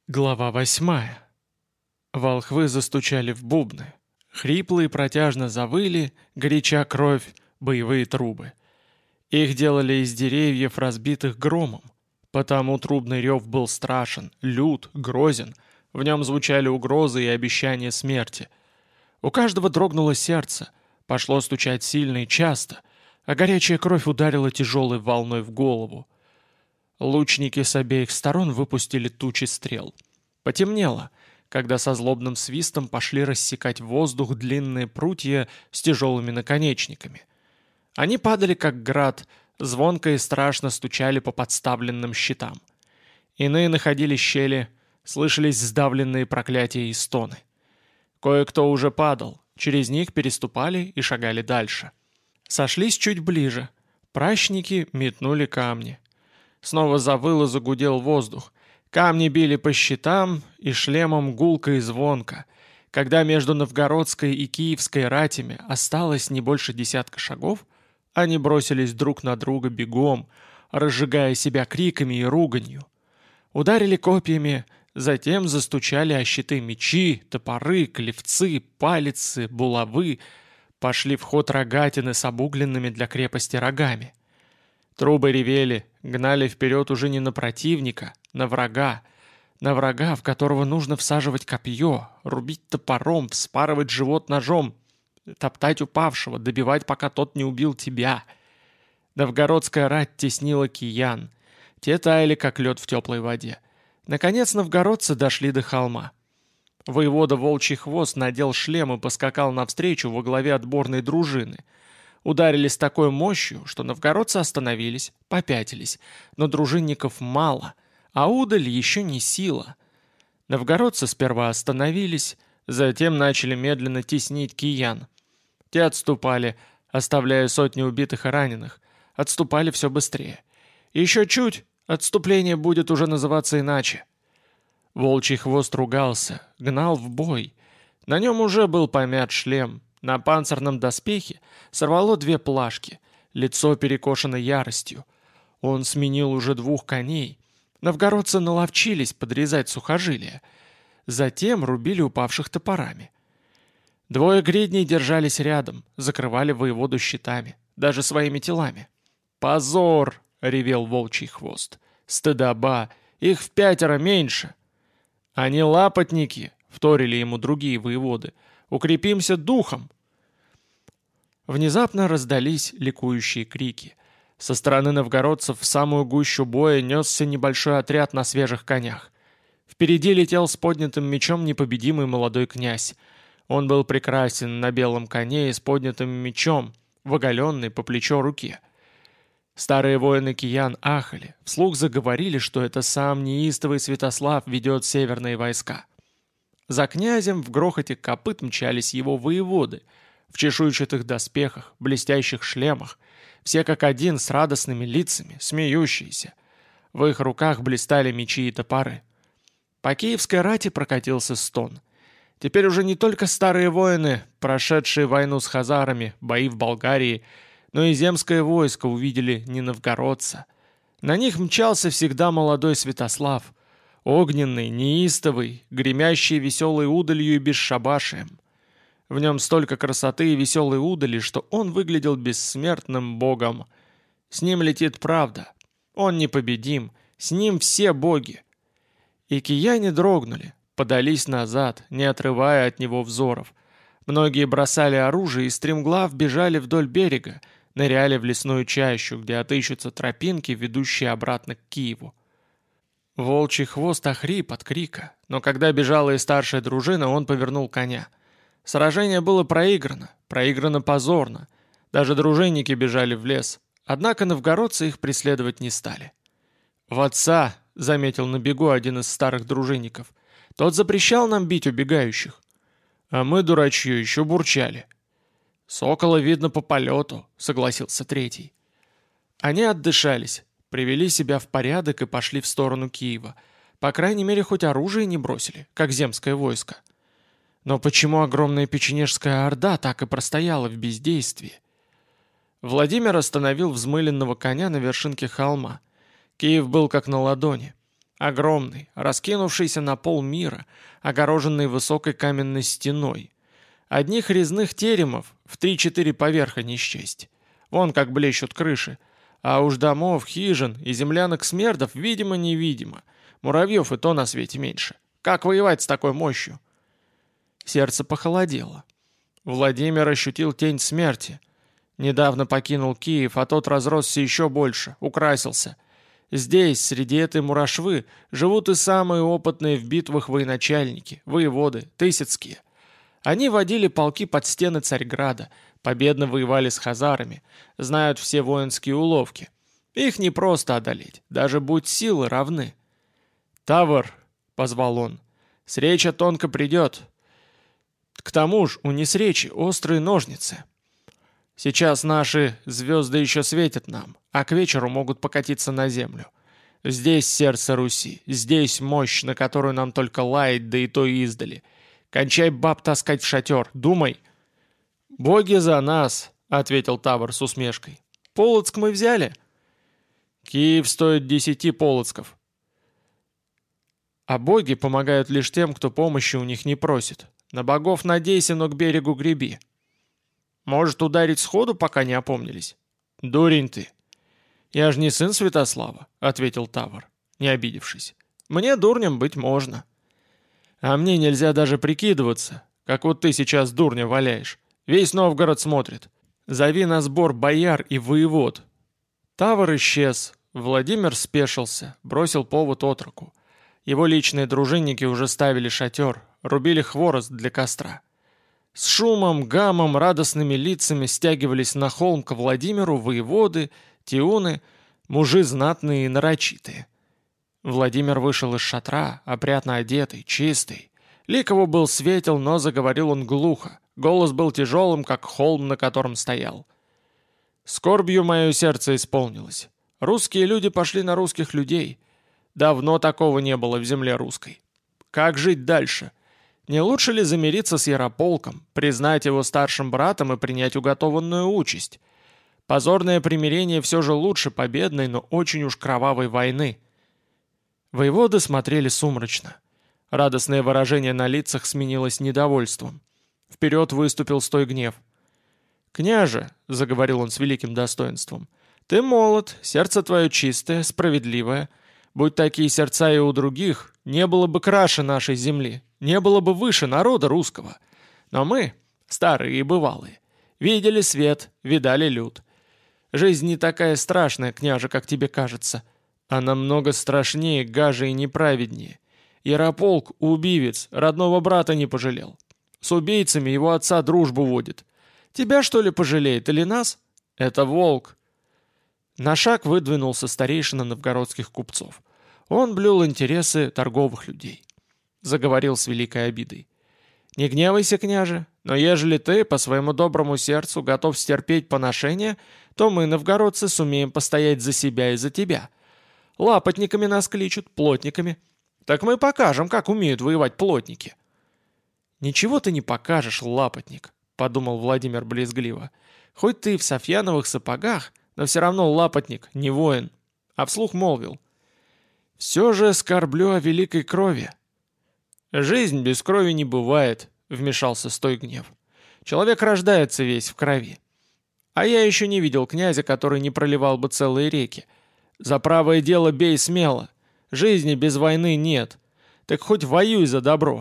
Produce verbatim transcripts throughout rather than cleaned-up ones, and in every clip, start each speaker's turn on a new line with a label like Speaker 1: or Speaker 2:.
Speaker 1: Глава восьмая. Волхвы застучали в бубны. Хриплые протяжно завыли, горяча кровь, боевые трубы. Их делали из деревьев, разбитых громом. Потому трубный рев был страшен, лют, грозен. В нем звучали угрозы и обещания смерти. У каждого дрогнуло сердце, пошло стучать сильно и часто, а горячая кровь ударила тяжелой волной в голову. Лучники с обеих сторон выпустили тучи стрел. Потемнело, когда со злобным свистом пошли рассекать воздух длинные прутья с тяжелыми наконечниками. Они падали как град, звонко и страшно стучали по подставленным щитам. Иные находили щели, слышались сдавленные проклятия и стоны. Кое-кто уже падал, через них переступали и шагали дальше. Сошлись чуть ближе. Пращники метнули камни. Снова завыл и загудел воздух. Камни били по щитам и шлемам гулко и звонко. Когда между новгородской и киевской ратями осталось не больше десятка шагов, они бросились друг на друга бегом, разжигая себя криками и руганью. Ударили копьями, затем застучали о щиты мечи, топоры, клевцы, палицы, булавы. Пошли в ход рогатины с обугленными для крепости рогами. Трубы ревели, гнали вперед уже не на противника, на врага. На врага, в которого нужно всаживать копье, рубить топором, вспарывать живот ножом, топтать упавшего, добивать, пока тот не убил тебя. Новгородская рать теснила киян. Те таяли, как лед в теплой воде. Наконец новгородцы дошли до холма. Воевода Волчий Хвост надел шлем и поскакал навстречу во главе отборной дружины. Ударили с такой мощью, что новгородцы остановились, попятились, но дружинников мало, а удаль еще не сила. Новгородцы сперва остановились, затем начали медленно теснить киян. Те отступали, оставляя сотни убитых и раненых, отступали все быстрее. Еще чуть, отступление будет уже называться иначе. Волчий Хвост ругался, гнал в бой. На нем уже был помят шлем. На панцирном доспехе сорвало две плашки, лицо перекошено яростью. Он сменил уже двух коней. Новгородцы наловчились подрезать сухожилия. Затем рубили упавших топорами. Двое гридней держались рядом, закрывали воеводу щитами, даже своими телами. «Позор!» — ревел Волчий Хвост. «Стыдоба! Их в пятеро меньше!» «Они лапотники!» — вторили ему другие воеводы. «Укрепимся духом!» Внезапно раздались ликующие крики. Со стороны новгородцев в самую гущу боя несся небольшой отряд на свежих конях. Впереди летел с поднятым мечом непобедимый молодой князь. Он был прекрасен на белом коне и с поднятым мечом, в оголенной по плечо руке. Старые воины киян ахали, вслух заговорили, что это сам неистовый Святослав ведет северные войска. За князем в грохоте копыт мчались его воеводы, в чешуйчатых доспехах, блестящих шлемах, все как один с радостными лицами, смеющиеся. В их руках блистали мечи и топоры. По киевской рати прокатился стон. Теперь уже не только старые воины, прошедшие войну с хазарами, бои в Болгарии, но и земское войско увидели не новгородца. На них мчался всегда молодой Святослав, огненный, неистовый, гремящий веселой удалью и бесшабашием. В нем столько красоты и веселой удали, что он выглядел бессмертным богом. С ним летит правда. Он непобедим, с ним все боги. И кияне дрогнули, подались назад, не отрывая от него взоров. Многие бросали оружие и стремглав бежали вдоль берега, ныряли в лесную чащу, где отыщутся тропинки, ведущие обратно к Киеву. Волчий Хвост охрип от крика, но когда бежала и старшая дружина, он повернул коня. Сражение было проиграно, проиграно позорно. Даже дружинники бежали в лес, однако новгородцы их преследовать не стали. «В отца!» — заметил на бегу один из старых дружинников. «Тот запрещал нам бить убегающих». А мы, дурачье, еще бурчали. «Сокола видно по полету», — согласился третий. Они отдышались, привели себя в порядок и пошли в сторону Киева. По крайней мере, хоть оружие не бросили, как земское войско. Но почему огромная печенежская орда так и простояла в бездействии? Владимир остановил взмыленного коня на вершинке холма. Киев был как на ладони. огромный, раскинувшийся на полмира, огороженный высокой каменной стеной. Одних резных теремов в три-четыре поверха не счесть. Вон как блещут крыши. А уж домов, хижин и землянок-смердов видимо-невидимо. Муравьев и то на свете меньше. Как воевать с такой мощью? Сердце похолодело. Владимир ощутил тень смерти. Недавно покинул Киев, а тот разросся еще больше, украсился. Здесь, среди этой мурашвы, живут и самые опытные в битвах военачальники, воеводы, тысяцкие. Они водили полки под стены Царьграда, победно воевали с хазарами, знают все воинские уловки. Их не просто одолеть, даже будь силы равны. «Тавр!» — позвал он. «Среча тонко придет. К тому ж у несречи острые ножницы. Сейчас наши звезды еще светят нам, а к вечеру могут покатиться на землю. Здесь сердце Руси, здесь мощь, на которую нам только лаять, да и то издали. Кончай баб таскать в шатер, думай!» «Боги за нас!» — ответил Тавр с усмешкой. «Полоцк мы взяли?» «Киев стоит десяти полоцков». А боги помогают лишь тем, кто помощи у них не просит. На богов надейся, но к берегу греби. Может ударить сходу, пока не опомнились? Дурень ты. Я ж не сын Святослава, ответил Тавр, не обидевшись. Мне дурнем быть можно. А мне нельзя даже прикидываться, как вот ты сейчас дурня валяешь. Весь Новгород смотрит. Зови на сбор бояр и воевод. Тавр исчез. Владимир спешился, бросил повод отроку. Его личные дружинники уже ставили шатер, рубили хворост для костра. С шумом, гамом, радостными лицами стягивались на холм к Владимиру воеводы, тиуны, мужи знатные и нарочитые. Владимир вышел из шатра, опрятно одетый, чистый. Лик его был светел, но заговорил он глухо. Голос был тяжелым, как холм, на котором стоял. «Скорбью мое сердце исполнилось. Русские люди пошли на русских людей. Давно такого не было в земле русской. Как жить дальше? Не лучше ли замириться с Ярополком, признать его старшим братом и принять уготованную участь? Позорное примирение все же лучше победной, но очень уж кровавой войны». Воеводы смотрели сумрачно. Радостное выражение на лицах сменилось недовольством. Вперед выступил Стойгнев. «Княже», — заговорил он с великим достоинством, — «ты молод, сердце твое чистое, справедливое. Будь такие сердца и у других, не было бы краше нашей земли, не было бы выше народа русского. Но мы, старые и бывалые, видели свет, видали люд. Жизнь не такая страшная, княже, как тебе кажется. Она намного страшнее, гаже и неправеднее. Ярополк, убивец, родного брата не пожалел. С убийцами его отца дружбу водит. Тебя, что ли, пожалеет или нас? Это волк». На шаг выдвинулся старейшина новгородских купцов. Он блюл интересы торговых людей. Заговорил с великой обидой. «Не гневайся, княже, но ежели ты по своему доброму сердцу готов стерпеть поношение, то мы, новгородцы, сумеем постоять за себя и за тебя. Лапотниками нас кличут, плотниками. Так мы покажем, как умеют воевать плотники». «Ничего ты не покажешь, лапотник», — подумал Владимир брезгливо. «Хоть ты и в софьяновых сапогах, но все равно лапотник, не воин». А вслух молвил. «Все же скорблю о великой крови». «Жизнь без крови не бывает», — вмешался Стойгнев. «Человек рождается весь в крови. А я еще не видел князя, который не проливал бы целые реки. За правое дело бей смело. Жизни без войны нет. Так хоть воюй за добро».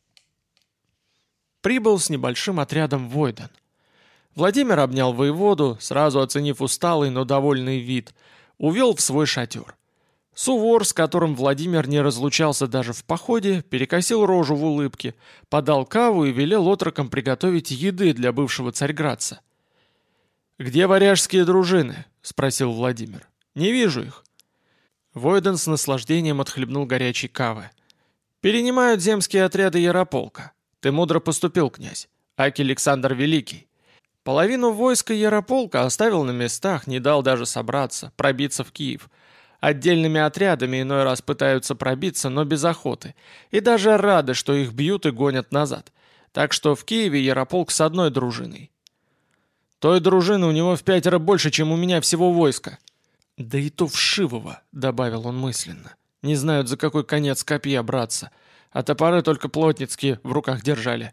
Speaker 1: Прибыл с небольшим отрядом Войдан. Владимир обнял воеводу, сразу оценив усталый, но довольный вид, увел в свой шатер. Сувор, с которым Владимир не разлучался даже в походе, перекосил рожу в улыбке, подал каву и велел отрокам приготовить еды для бывшего царьградца. «Где варяжские дружины?» — спросил Владимир. «Не вижу их». Войдан с наслаждением отхлебнул горячей кавы. «Перенимают земские отряды Ярополка. Ты мудро поступил, князь. Аки Александр Великий. Половину войска Ярополка оставил на местах, не дал даже собраться, пробиться в Киев. Отдельными отрядами иной раз пытаются пробиться, но без охоты. И даже рады, что их бьют и гонят назад. Так что в Киеве Ярополк с одной дружиной. Той дружины у него в пятеро больше, чем у меня всего войска». «Да и то вшивого», — добавил он мысленно. Не знают, за какой конец копья браться, а топоры только плотницкие в руках держали.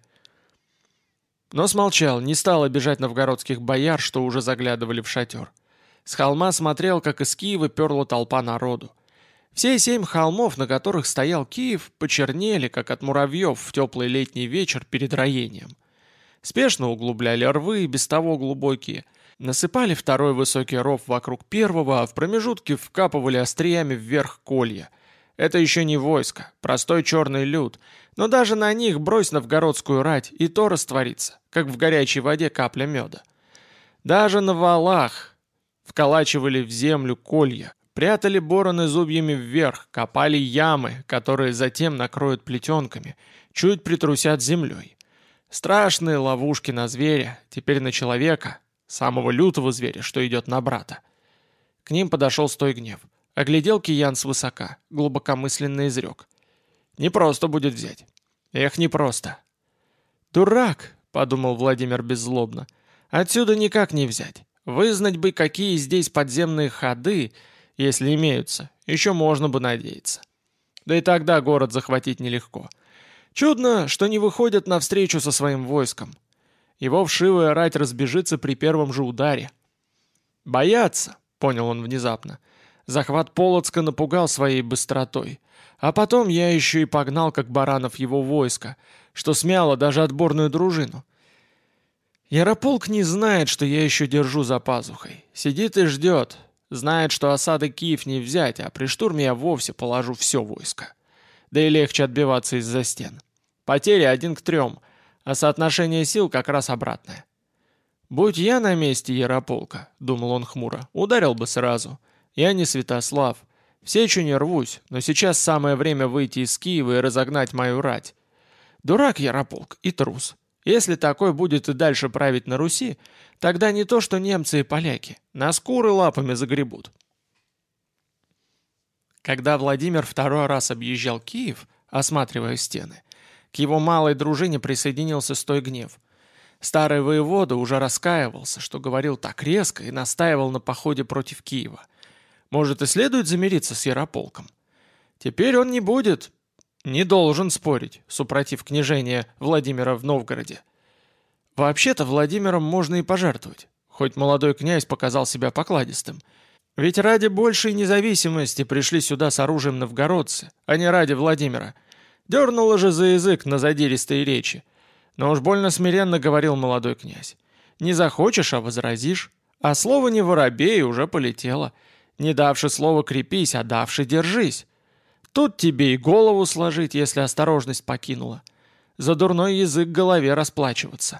Speaker 1: Но смолчал, не стал обижать новгородских бояр, что уже заглядывали в шатер. С холма смотрел, как из Киева перла толпа народу. Все семь холмов, на которых стоял Киев, почернели, как от муравьев в теплый летний вечер перед роением. Спешно углубляли рвы, без того глубокие, насыпали второй высокий ров вокруг первого, а в промежутке вкапывали остриями вверх колья. Это еще не войско, простой черный люд, но даже на них брось новгородскую рать, и то растворится, как в горячей воде капля меда. Даже на валах вколачивали в землю колья, прятали бороны зубьями вверх, копали ямы, которые затем накроют плетенками, чуть притрусят землей. Страшные ловушки на зверя, теперь на человека, самого лютого зверя, что идет на брата. К ним подошел Стойгнев. Оглядел киян свысока, глубокомысленно изрек. «Непросто будет взять. Эх, непросто». «Дурак», — подумал Владимир беззлобно, — «отсюда никак не взять. Вызнать бы, какие здесь подземные ходы, если имеются, еще можно бы надеяться. Да и тогда город захватить нелегко. Чудно, что не выходят навстречу со своим войском. Его вшивая рать разбежится при первом же ударе». «Боятся», — понял он внезапно. «Захват Полоцка напугал своей быстротой. А потом я еще и погнал, как баранов, его войско, что смяло даже отборную дружину. Ярополк не знает, что я еще держу за пазухой. Сидит и ждет. Знает, что осады Киев не взять, а при штурме я вовсе положу все войско. Да и легче отбиваться из-за стен. Потери один к трем, а соотношение сил как раз обратное. «Будь я на месте Ярополка», — думал он хмуро, — «ударил бы сразу. Я не Святослав. В сечу не рвусь, но сейчас самое время выйти из Киева и разогнать мою рать. Дурак Ярополк и трус. Если такой будет и дальше править на Руси, тогда не то что немцы и поляки, на скуры лапами загребут». Когда Владимир второй раз объезжал Киев, осматривая стены, к его малой дружине присоединился Стойгнев. Старый воевода уже раскаивался, что говорил так резко и настаивал на походе против Киева. Может, и следует замириться с Ярополком? Теперь он не будет, не должен спорить, супротив княжения Владимира в Новгороде. Вообще-то Владимиром можно и пожертвовать, хоть молодой князь показал себя покладистым. Ведь ради большей независимости пришли сюда с оружием новгородцы, а не ради Владимира. Дернуло же за язык на задиристые речи. Но уж больно смиренно говорил молодой князь. Не захочешь, а возразишь. А слово не воробей уже полетело. Не давши слова крепись, а давши держись. Тут тебе и голову сложить, если осторожность покинула. За дурной язык голове расплачиваться.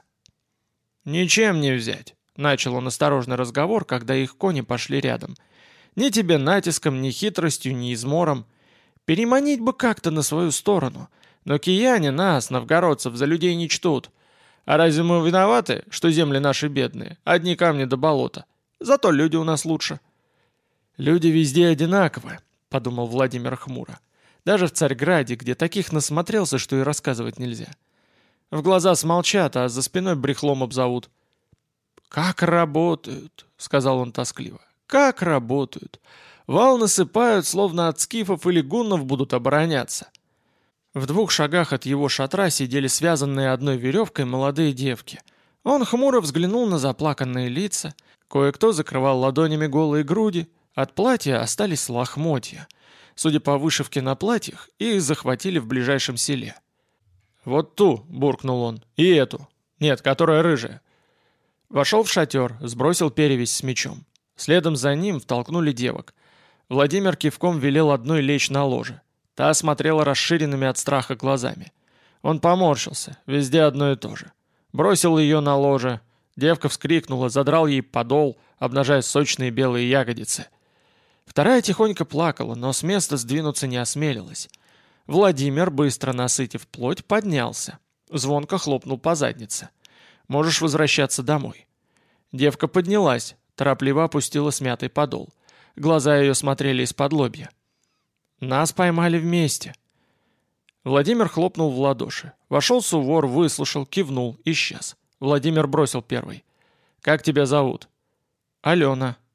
Speaker 1: «Ничем не взять», — начал он осторожный разговор, когда их кони пошли рядом. «Ни тебе натиском, ни хитростью, ни измором. Переманить бы как-то на свою сторону. Но кияне нас, новгородцев, за людей не чтут. А разве мы виноваты, что земли наши бедные, одни камни до болота? Зато люди у нас лучше». «Люди везде одинаковы», — подумал Владимир хмуро. «Даже в Царьграде, где таких насмотрелся, что и рассказывать нельзя. В глаза смолчат, а за спиной брехлом обзовут». «Как работают», — сказал он тоскливо. «Как работают. Вал насыпают, словно от скифов или гуннов будут обороняться». В двух шагах от его шатра сидели связанные одной веревкой молодые девки. Он хмуро взглянул на заплаканные лица. Кое-кто закрывал ладонями голые груди. От платья остались лохмотья. Судя по вышивке на платьях, их захватили в ближайшем селе. «Вот ту», — буркнул он, — «и эту. Нет, которая рыжая». Вошел в шатер, сбросил перевязь с мечом. Следом за ним втолкнули девок. Владимир кивком велел одной лечь на ложе. Та смотрела расширенными от страха глазами. Он поморщился, везде одно и то же. Бросил ее на ложе. Девка вскрикнула, задрал ей подол, обнажая сочные белые ягодицы. Вторая тихонько плакала, но с места сдвинуться не осмелилась. Владимир, быстро насытив плоть, поднялся. Звонко хлопнул по заднице. «Можешь возвращаться домой». Девка поднялась, торопливо опустила смятый подол. Глаза ее смотрели из-под лобья. «Нас поймали вместе». Владимир хлопнул в ладоши. Вошел Сувор, выслушал, кивнул, исчез. Владимир бросил первый. «Как тебя зовут?» «Алена».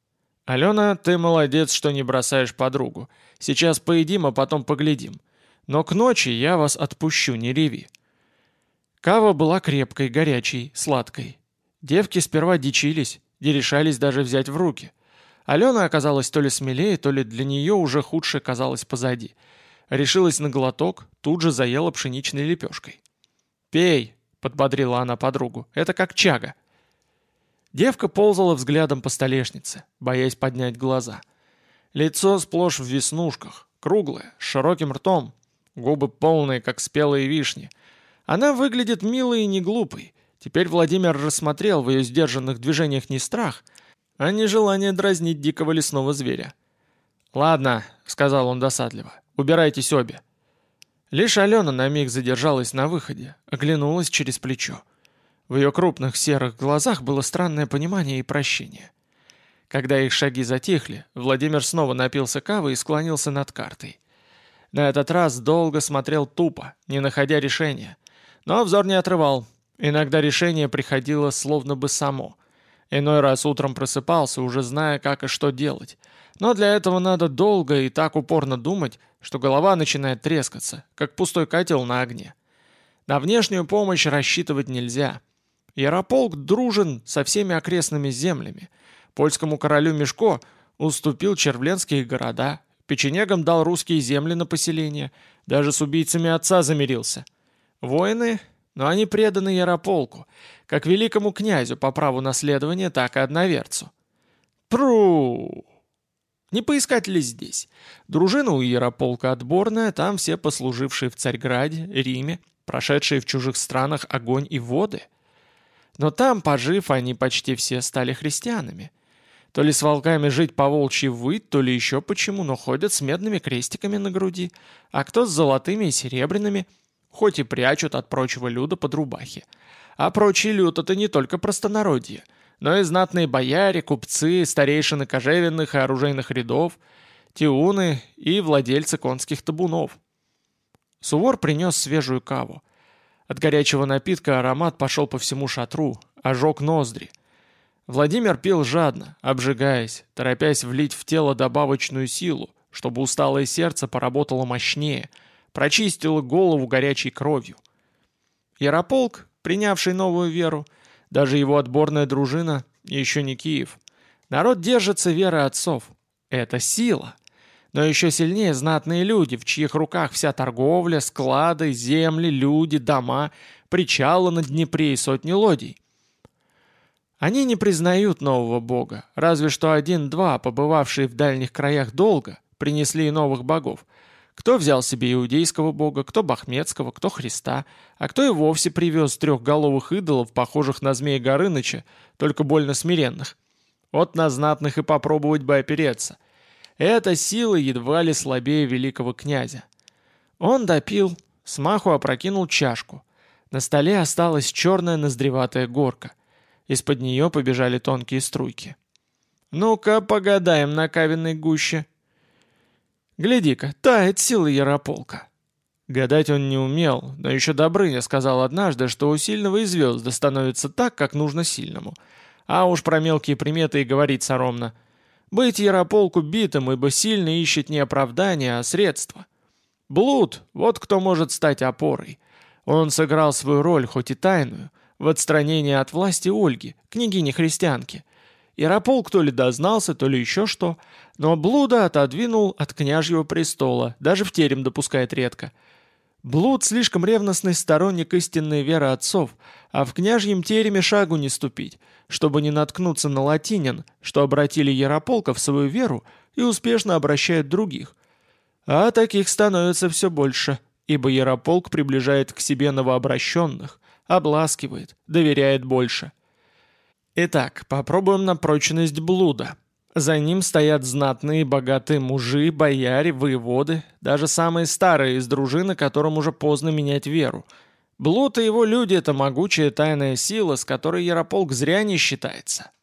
Speaker 1: «Алена, ты молодец, что не бросаешь подругу. Сейчас поедим, а потом поглядим. Но к ночи я вас отпущу, не реви». Кава была крепкой, горячей, сладкой. Девки сперва дичились, не решались даже взять в руки. Алена оказалась то ли смелее, то ли для нее уже худшее казалось позади. Решилась на глоток, тут же заела пшеничной лепешкой. «Пей», — подбодрила она подругу, — «это как чага». Девка ползала взглядом по столешнице, боясь поднять глаза. Лицо сплошь в веснушках, круглое, с широким ртом, губы полные, как спелые вишни. Она выглядит милой и не глупой. Теперь Владимир рассмотрел в ее сдержанных движениях не страх, а не желание дразнить дикого лесного зверя. «Ладно», — сказал он досадливо, — «убирайтесь обе». Лишь Алена на миг задержалась на выходе, оглянулась через плечо. В ее крупных серых глазах было странное понимание и прощение. Когда их шаги затихли, Владимир снова напился кавы и склонился над картой. На этот раз долго смотрел тупо, не находя решения. Но взор не отрывал. Иногда решение приходило словно бы само. Иной раз утром просыпался, уже зная, как и что делать. Но для этого надо долго и так упорно думать, что голова начинает трескаться, как пустой котел на огне. На внешнюю помощь рассчитывать нельзя. Ярополк дружен со всеми окрестными землями. Польскому королю Мишко уступил червленские города, печенегам дал русские земли на поселение, даже с убийцами отца замирился. Воины, но они преданы Ярополку, как великому князю по праву наследования, так и одноверцу. Пру! Не поискать ли здесь? Дружина у Ярополка отборная, там все послужившие в Царьграде, Риме, прошедшие в чужих странах огонь и воды. Но там, пожив, они почти все стали христианами. То ли с волками жить по волчьи выть, то ли еще почему, но ходят с медными крестиками на груди, а кто с золотыми и серебряными, хоть и прячут от прочего люда под рубахи. А прочий люд — это не только простонародье, но и знатные бояре, купцы, старейшины кожевенных и оружейных рядов, тиуны и владельцы конских табунов. Сувор принес свежую каву. От горячего напитка аромат пошел по всему шатру, ожег ноздри. Владимир пил жадно, обжигаясь, торопясь влить в тело добавочную силу, чтобы усталое сердце поработало мощнее, прочистило голову горячей кровью. Ярополк, принявший новую веру, даже его отборная дружина, еще не Киев. Народ держится веры отцов. Это сила. Но еще сильнее знатные люди, в чьих руках вся торговля, склады, земли, люди, дома, причалы на Днепре и сотни лодий. Они не признают нового бога, разве что один-два, побывавшие в дальних краях долго, принесли и новых богов. Кто взял себе иудейского бога, кто бахметского, кто Христа, а кто и вовсе привез трехголовых идолов, похожих на змея Горыныча, только больно смиренных. Вот на знатных и попробовать бы опереться. Эта сила едва ли слабее великого князя. Он допил, смаху опрокинул чашку. На столе осталась черная ноздреватая горка. Из-под нее побежали тонкие струйки. «Ну-ка, погадаем на кавенной гуще». «Гляди-ка, тает сила Ярополка». Гадать он не умел, но еще Добрыня сказал однажды, что у сильного и звезды становятся так, как нужно сильному. А уж про мелкие приметы и говорить соромно. Быть Ярополку битым, ибо сильный ищет не оправдания, а средства. Блуд — вот кто может стать опорой. Он сыграл свою роль, хоть и тайную, в отстранении от власти Ольги, княгини-христианки. Ярополк то ли дознался, то ли еще что, но блуда отодвинул от княжьего престола, даже в терем допускает редко. Блуд слишком ревностный сторонник истинной веры отцов, а в княжьем тереме шагу не ступить, чтобы не наткнуться на латинин, что обратили Ярополка в свою веру и успешно обращают других. А таких становится все больше, ибо Ярополк приближает к себе новообращенных, обласкивает, доверяет больше. Итак, попробуем на прочность блуда. За ним стоят знатные богатые мужи, бояре, воеводы, даже самые старые из дружины, которым уже поздно менять веру. Блуд и его люди — это могучая тайная сила, с которой Ярополк зря не считается.